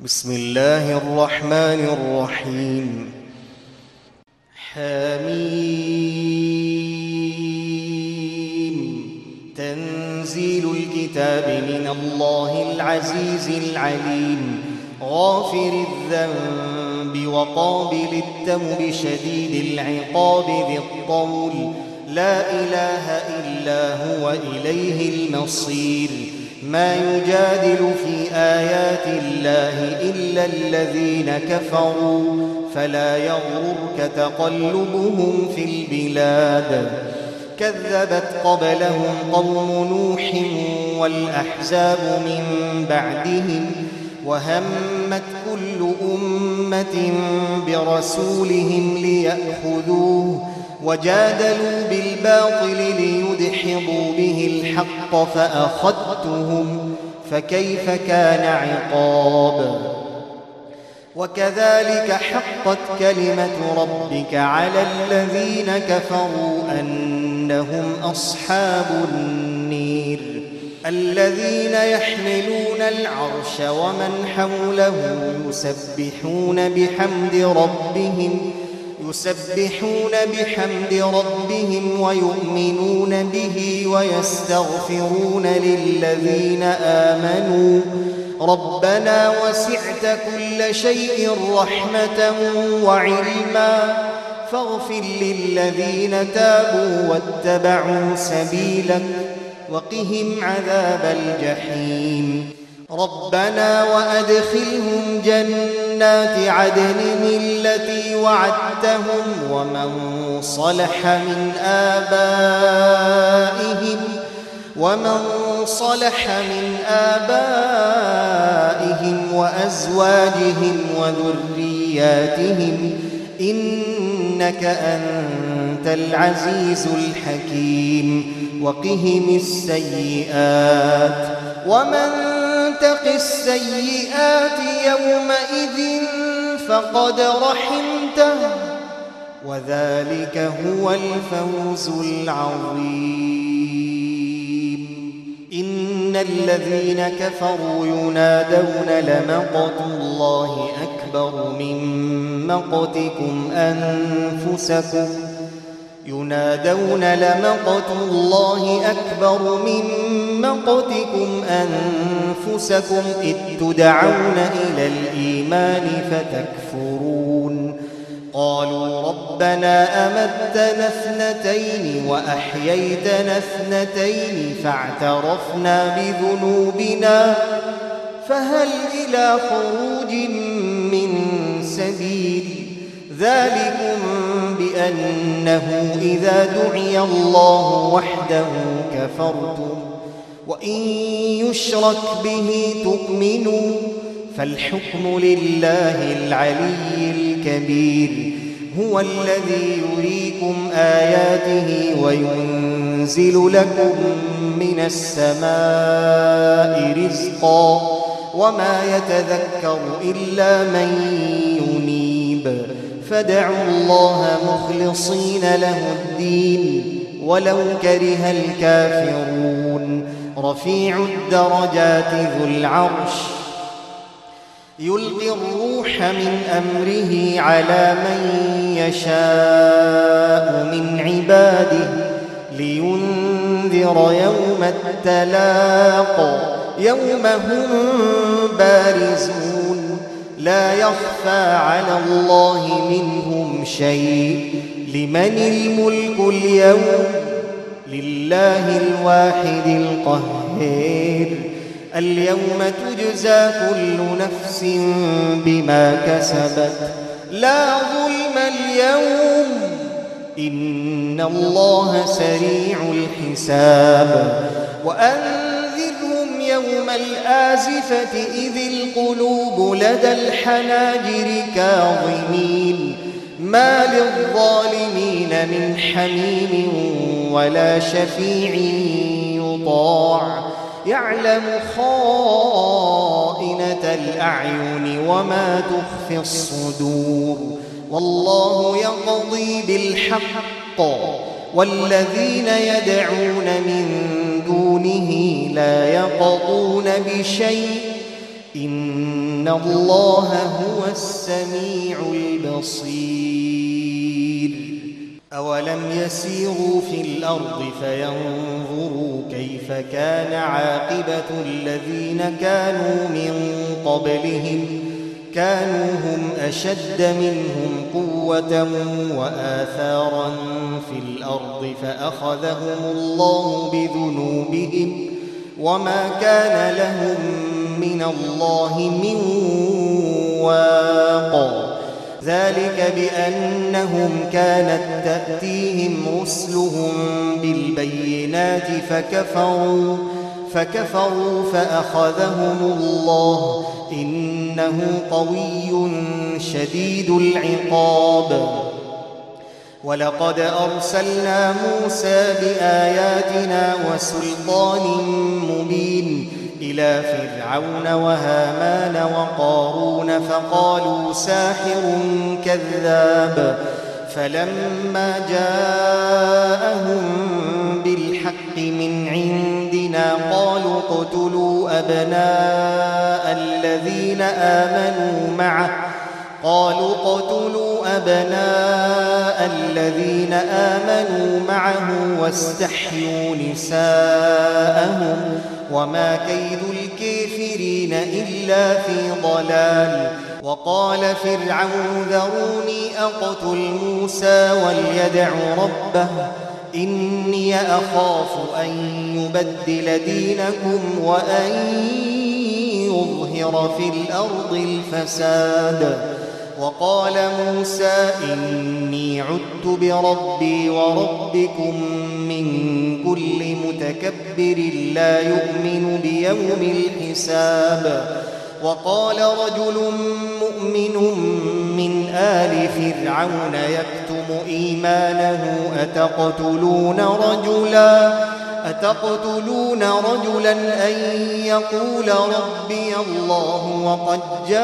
بسم الله الرحمن الرحيم. حميم. تنزيل الكتاب من الله العزيز العليم، غافر الذنب وقابل التوب شديد العقاب ذي الطول، لا إله إلا هو إليه المصير. ما يجادل في آيات الله إلا الذين كفروا، فلا يغررك تقلبهم في البلاد. كذبت قبلهم قوم نوح والأحزاب من بعدهم، وهمت كل أمة برسولهم ليأخذوه، وجادلوا بالباطل ليدحضوا به الحق فأخذتهم، فكيف كان عقاب. وكذلك حقت كلمة ربك على الذين كفروا أنهم أصحاب النير. الذين يحملون العرش ومن حوله يسبحون بحمد ربهم ويؤمنون به ويستغفرون للذين آمنوا ربنا وسعت كل شيء رحمة وعلما فاغفر للذين تابوا واتبعوا سبيلك وقهم عذاب الجحيم. ربنا وأدخلهم جنات عدن التي وعدتهم ومن صلح من آبائهم وأزواجهم وذرياتهم إنك أنت العزيز الحكيم. وقهم السيئات ومن تق السيئات يومئذ فقد رحمته وذلك هو الفوز العظيم. إن الذين كفروا ينادون لمقت الله أكبر من مقتكم أنفسكم إذ تدعون إلى الإيمان فتكفرون. قالوا ربنا أمتنا اثنتين وأحييتنا اثنتين فاعترفنا بذنوبنا فهل إلى خروج من سبيل. ذلكم بأنه إذا دعي الله وحده كفرتم وإن يشرك به تؤمنوا فالحكم لله العلي الكبير. هو الذي يريكم آياته وينزل لكم من السماء رزقا وما يتذكر إلا من ينيب. فادعوا الله مخلصين له الدين ولو كره الكافرون. رفيع الدرجات ذو العرش يلقي الروح من أمره على من يشاء من عباده لينذر يوم التلاق يوم هم بارزون لا يخفى على الله منهم شيء. لمن الملك اليوم؟ لله الواحد القهار. اليوم تجزى كل نفس بما كسبت لا ظلم اليوم إن الله سريع الحساب. وأنذرهم يوم الآزفة إذ القلوب لدى الحناجر كاظمين ما للظالمين من حميم ولا شفيع يطاع. يعلم خائنة الأعين وما تخفي الصدور. والله يقضي بالحق والذين يدعون من دونه لا يقضون بشيء إن الله هو السميع البصير. أولم يسيروا في الأرض فينظروا كيف كان عاقبة الذين كانوا من قبلهم كانوا هم أشد منهم قوة وآثارا في الأرض فأخذهم الله بذنوبهم وما كان لهم من الله من واق. ذلك بأنهم كانت تأتيهم رسلهم بالبينات فكفروا فأخذهم الله إنه قوي شديد العقاب. ولقد أرسلنا موسى بآياتنا وسلطان مبين إلى فرعون وهامان وقارون فقالوا ساحر كذاب. فلما جاءهم بالحق من عندنا قالوا اقتلوا أبناء الذين آمنوا معه واستحيوا نساءهم وما كيد الكافرين إلا في ضلال. وقال فرعون ذروني أقتل موسى وليدع ربه إني أخاف أن يبدل دينكم وأن يظهر في الأرض الفساد. وقال موسى إني عدت بربي وربكم من كل متكبر لا يؤمن بيوم الحساب. وقال رجل مؤمن من آل فرعون يكتم إيمانه أتقتلون رجلا أن يقول ربي الله وقد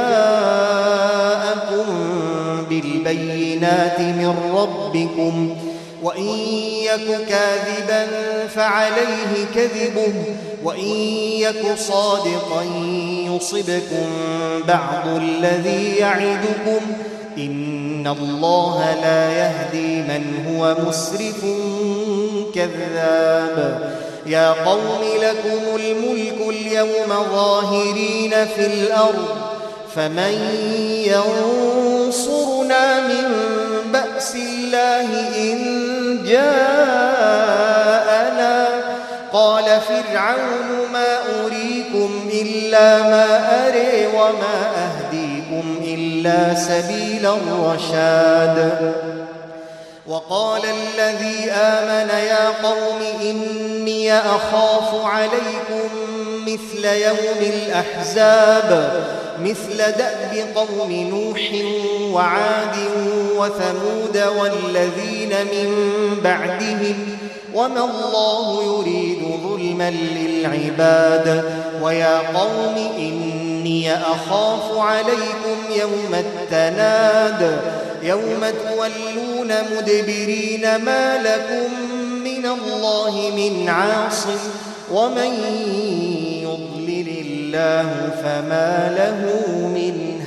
جاءكم بالبينات من ربكم وإن يك كاذبا فعليه كذبه وإن يك صادقا يصبكم بعض الذي يعدكم إن الله لا يهدي من هو مسرف كذاب. يا قوم لكم الملك اليوم ظاهرين في الأرض فمن ينصرنا من بأس الله إن جاءنا. قال فرعون ما أريكم إلا ما أري وما أهديكم إلا سبيل الرشاد. وقال الذي آمن يا قوم إني أخاف عليكم مثل يوم الأحزاب مثل دأب قوم نوح وعاد وثمود والذين من بعدهم وما الله يريد ظلما للعباد. ويا قوم إني أخاف عليكم يوم التناد يوم تولون مدبرين ما لكم من الله من عاصم ومن يضلل الله فما له من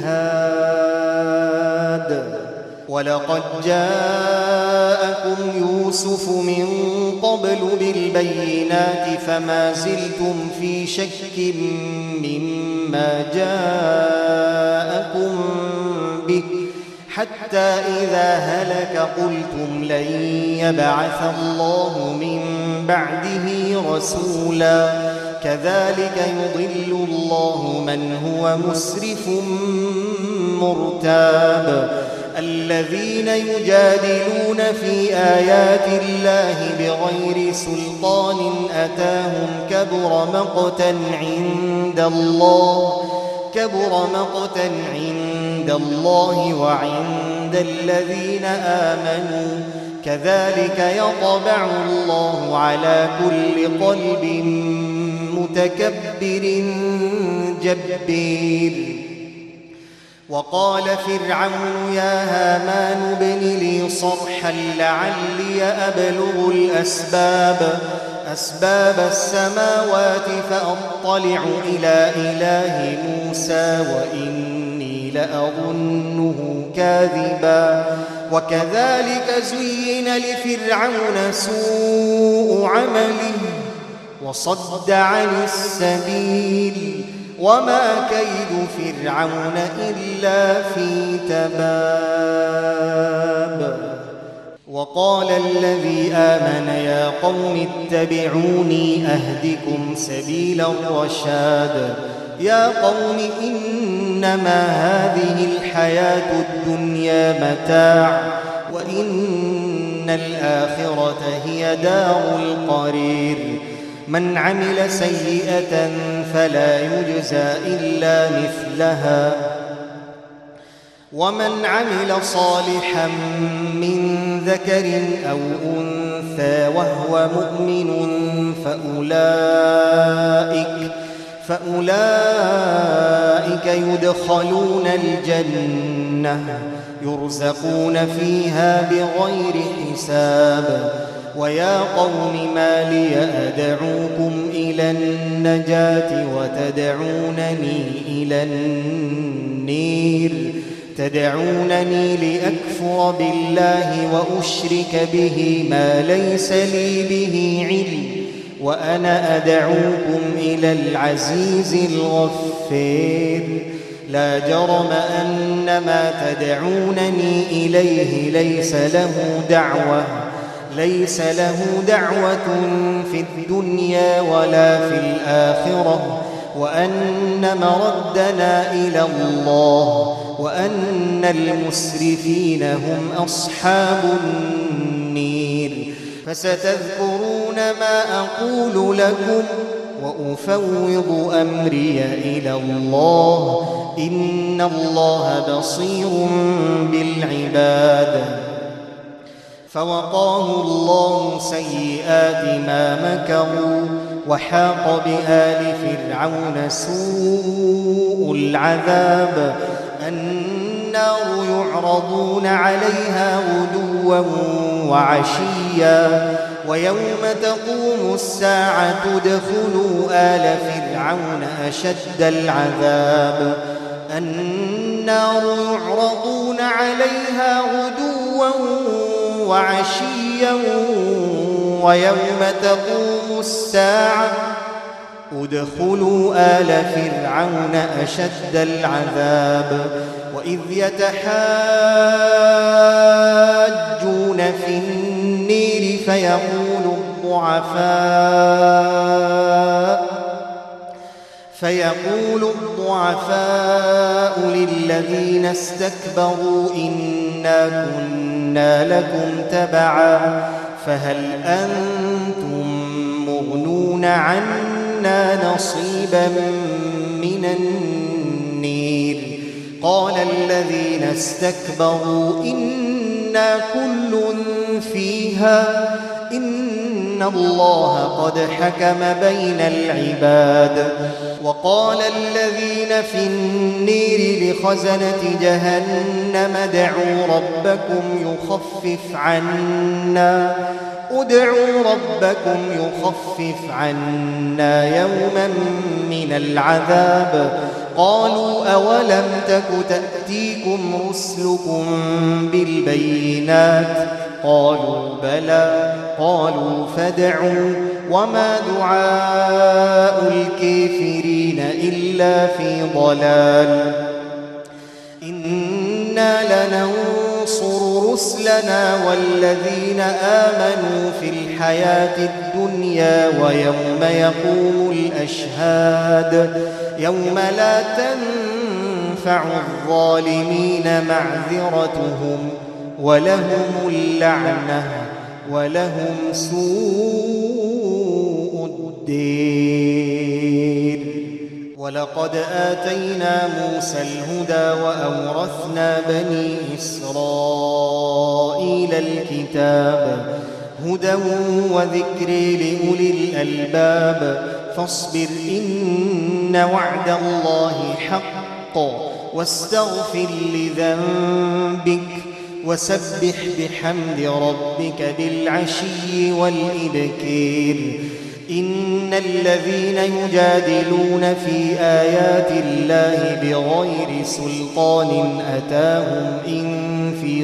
هاد. ولقد جاءكم يوسف من قبل بالبينات فما زلتم في شك مما جاءكم به حتى إذا هلك قلتم لن يبعث الله من بعده رسولا كذلك يضل الله من هو مسرف مرتاب. الذين يجادلون في آيات الله بغير سلطان أتاهم كبر مقتا عند الله وعند الذين آمنوا كذلك يطبع الله على كل قلب متكبر جبير. وقال فرعون يا هامان ابن لي صرحا لعلي أبلغ الأسباب أسباب السماوات فأطلع إلى إله موسى وإني لأظنه كاذبا وكذلك زين لفرعون سوء عمله وصد عن السبيل وما كيد فرعون إلا في تباب. وقال الذي آمن يا قوم اتبعوني أهدكم سبيل الرشاد. يا قوم إنما هذه الحياة الدنيا متاع وإن الآخرة هي دار القرير. من عمل سيئة فلا يجزى إلا مثلها ومن عمل صالحا من ذكر أو أنثى وهو مؤمن فأولئك يدخلون الجنة يرزقون فيها بغير حساب. ويا قوم ما لي أدعوكم إلى النجاة وتدعونني إلى النير تدعونني لأكفر بالله وأشرك به ما ليس لي به علم وأنا أدعوكم إلى العزيز الغفير. لا جرم أن ما تدعونني إليه ليس له دعوة في الدنيا ولا في الآخرة وأن مردنا إلى الله وأن المسرفين هم أصحاب النير. فستذكرون ما أقول لكم وأفوض أمري إلى الله إن الله بصير بالعباد. فوقاه الله سيئات ما مكروا وحاق بآل فرعون سوء العذاب. النار يعرضون عليها غدوا وعشيا ويوم تقوم الساعة ادخلوا آل فرعون أشد العذاب. النار يعرضون عليها غدوا وعشيا ويوم تقوم الساعة ادخلوا آل فرعون أشد العذاب. وإذ يتحاجون في النير فيقول الضعفاء للذين استكبروا إنا كنا لكم تبعا فهل أنتم مغنون عنا نصيبا من النير. قال الذين استكبروا إنا كل فيها إن الله قد حكم بين العباد. وقال الذين في النير لخزنة جهنم ادعوا ربكم يخفف عنا يوما من العذاب. قالوا أولم تك تأتيكم رسلكم بالبينات قالوا بلى قالوا فادعوا وما دعاء الكافرين إلا في ضلال. إنا لننصر رسلنا والذين آمنوا في الحياة الدنيا ويوم يقوم الأشهاد يوم لا تنفع الظالمين معذرتهم ولهم اللعنة ولهم سوء الدين. ولقد آتينا موسى الهدى وأورثنا بني إسرائيل الكتاب هدى وذكر لأولي الألباب. فاصبر إن وعد الله حق واستغفر لذنبك وسبح بحمد ربك بالعشي والإبكار. إن الذين يجادلون في آيات الله بغير سلطان أتاهم إن في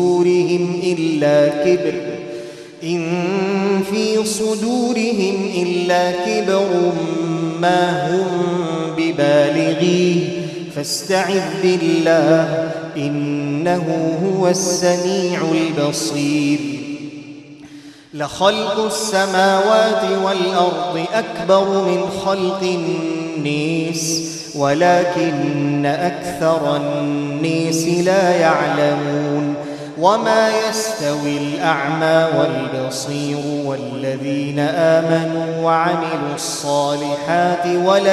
صدورهم إلا كبر ما هم ببالغيه فاستعذ بالله إنه هو السميع البصير. لخلق السماوات والأرض أكبر من خلق الناس ولكن أكثر الناس لا يعلمون. وما يستوي الأعمى والبصير والذين آمنوا وعملوا الصالحات ولا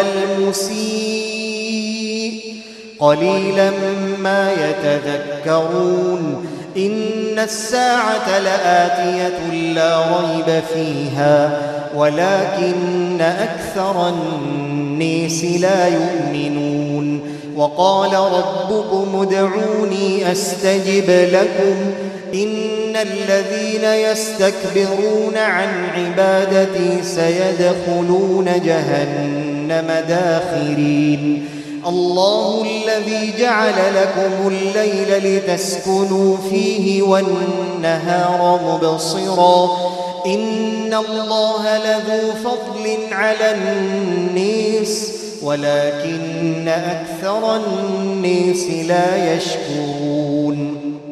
المسيء قليلا ما يتذكرون. إن الساعة لآتية لا ريب فيها ولكن أكثر الناس لا يؤمنون. وقال ربكم ادعوني أستجب لكم إن الذين يستكبرون عن عبادتي سيدخلون جهنم داخرين. الله الذي جعل لكم الليل لتسكنوا فيه والنهار مبصرا إن الله لذو فضل على الناس ولكن أكثر الناس لا يشكرون.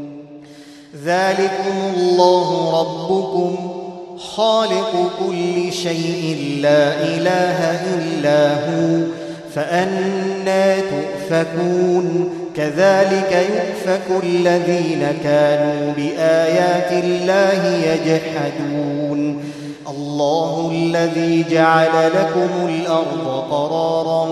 ذلكم الله ربكم خالق كل شيء لا إله إلا هو فأنى تؤفكون. كذلك يؤفك الذين كانوا بآيات الله يجحدون. الله الذي جعل لكم الأرض قرارا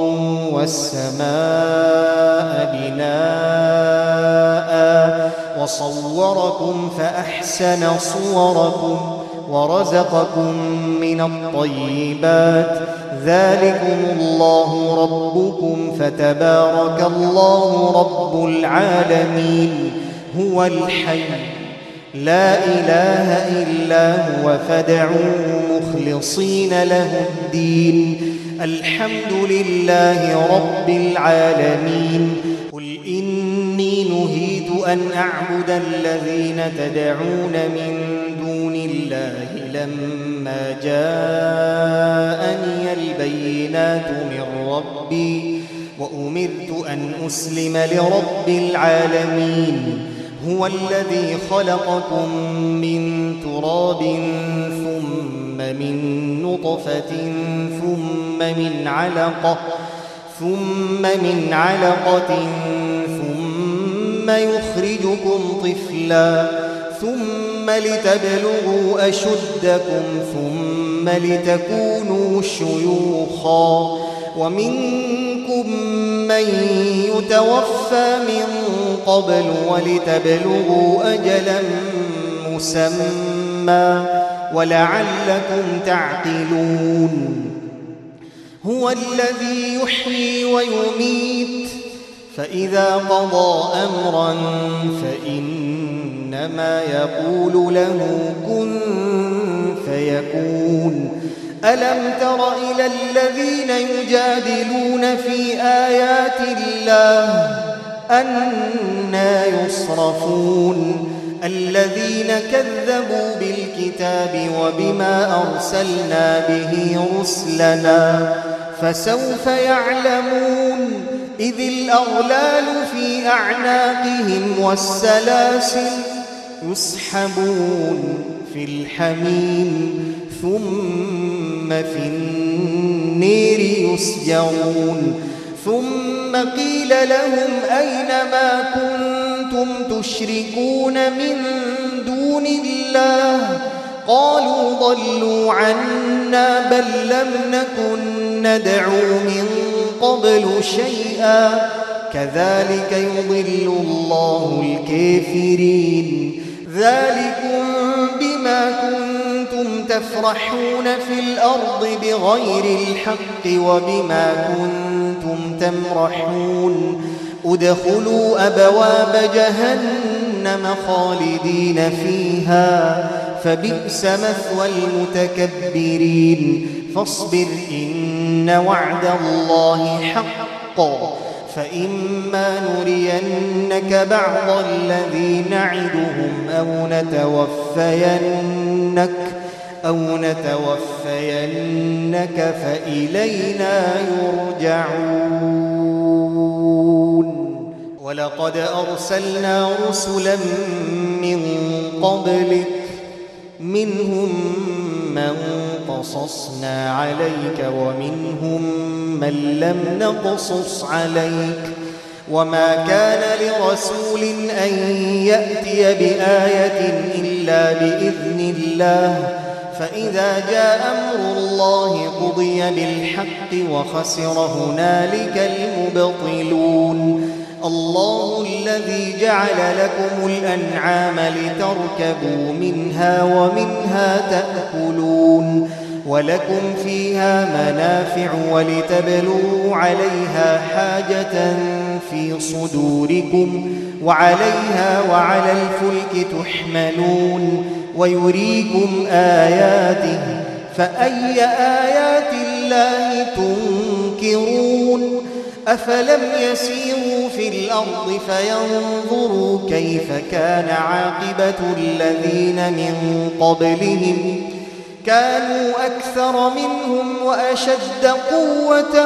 والسماء بناء وصوركم فأحسن صوركم ورزقكم من الطيبات. ذلكم الله ربكم فتبارك الله رب العالمين. هو الحي لا إله إلا هو فادعوه مخلصين له الدين. الحمد لله رب العالمين. قل إني نهيت أن أعبد الذين تدعون من دون الله لما جاءني البينات من ربي وأمرت أن أسلم لرب العالمين. هو الذي خلقكم من تراب ثم من نطفة ثم من علقة ثم يخرجكم طفلا ثم لتبلغوا أشدكم ثم لتكونوا شيوخا ومنكم من يتوفى من قبل ولتبلغوا أجلا مسمى ولعلكم تعقلون. هو الذي يحيي ويميت فإذا قضى أمرا فإنما يقول له كن فيكون. ألم تر إلى الذين يجادلون في آيات الله أنى يصرفون. الذين كذبوا بالكتاب وبما أرسلنا به رسلنا فسوف يعلمون إذ الأغلال في أعناقهم والسلاسل يسحبون في الحميم ثم في النير يسجرون. ثم قيل لهم أين ما كنتم تشركون من دون الله قالوا ضلوا عنا بل لم نكن ندعو من قبل شيئا كذلك يضل الله الكافرين. ذلكم بما كنتم تفرحون في الأرض بغير الحق وبما كنتم تمرحون. ادخلوا أبواب جهنم جهنم خالدين فيها فبئس مثوى المتكبرين فاصبر إن وعد الله حق فإما نرينك بعض الذي نعدهم أو نتوفينك فإلينا يرجعون ولقد أرسلنا رسلا من قبلك منهم من قصصنا عليك ومنهم من لم نقصص عليك وما كان لرسول أن يأتي بآية إلا بإذن الله فإذا جاء أمر الله قضي بالحق وخسر هنالك المبطلون الله الذي جعل لكم الأنعام لتركبوا منها ومنها تأكلون ولكم فيها منافع ولتبلغوا عليها حاجة في صدوركم وعليها وعلى الفلك تحملون ويريكم آياته فأي آيات الله تنكرون أفلم يسيروا في الأرض فينظروا كيف كان عاقبة الذين من قبلهم كانوا أكثر منهم وأشد قوة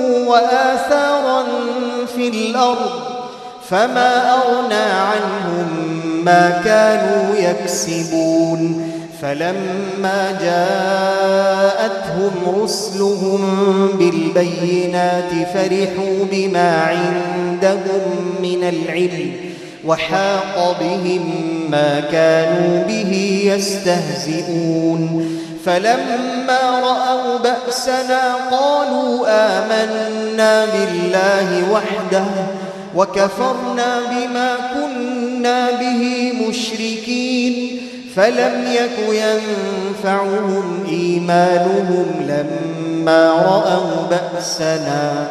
وآثارا في الأرض فما أغنى عنهم ما كانوا يكسبون فلما جاءتهم رسلهم بالبينات فرحوا بما عندهم من العلم وحاق بهم ما كانوا به يستهزئون فلما رأوا بأسنا قالوا آمنا بالله وحده وكفرنا بما كنا به مشركين فلم يك ينفعهم إيمانهم لما رأوا بأسنا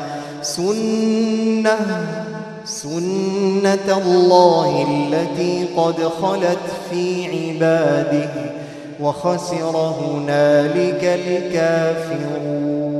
سنة الله التي قد خلت في عباده وخسر هنالك الكافرون.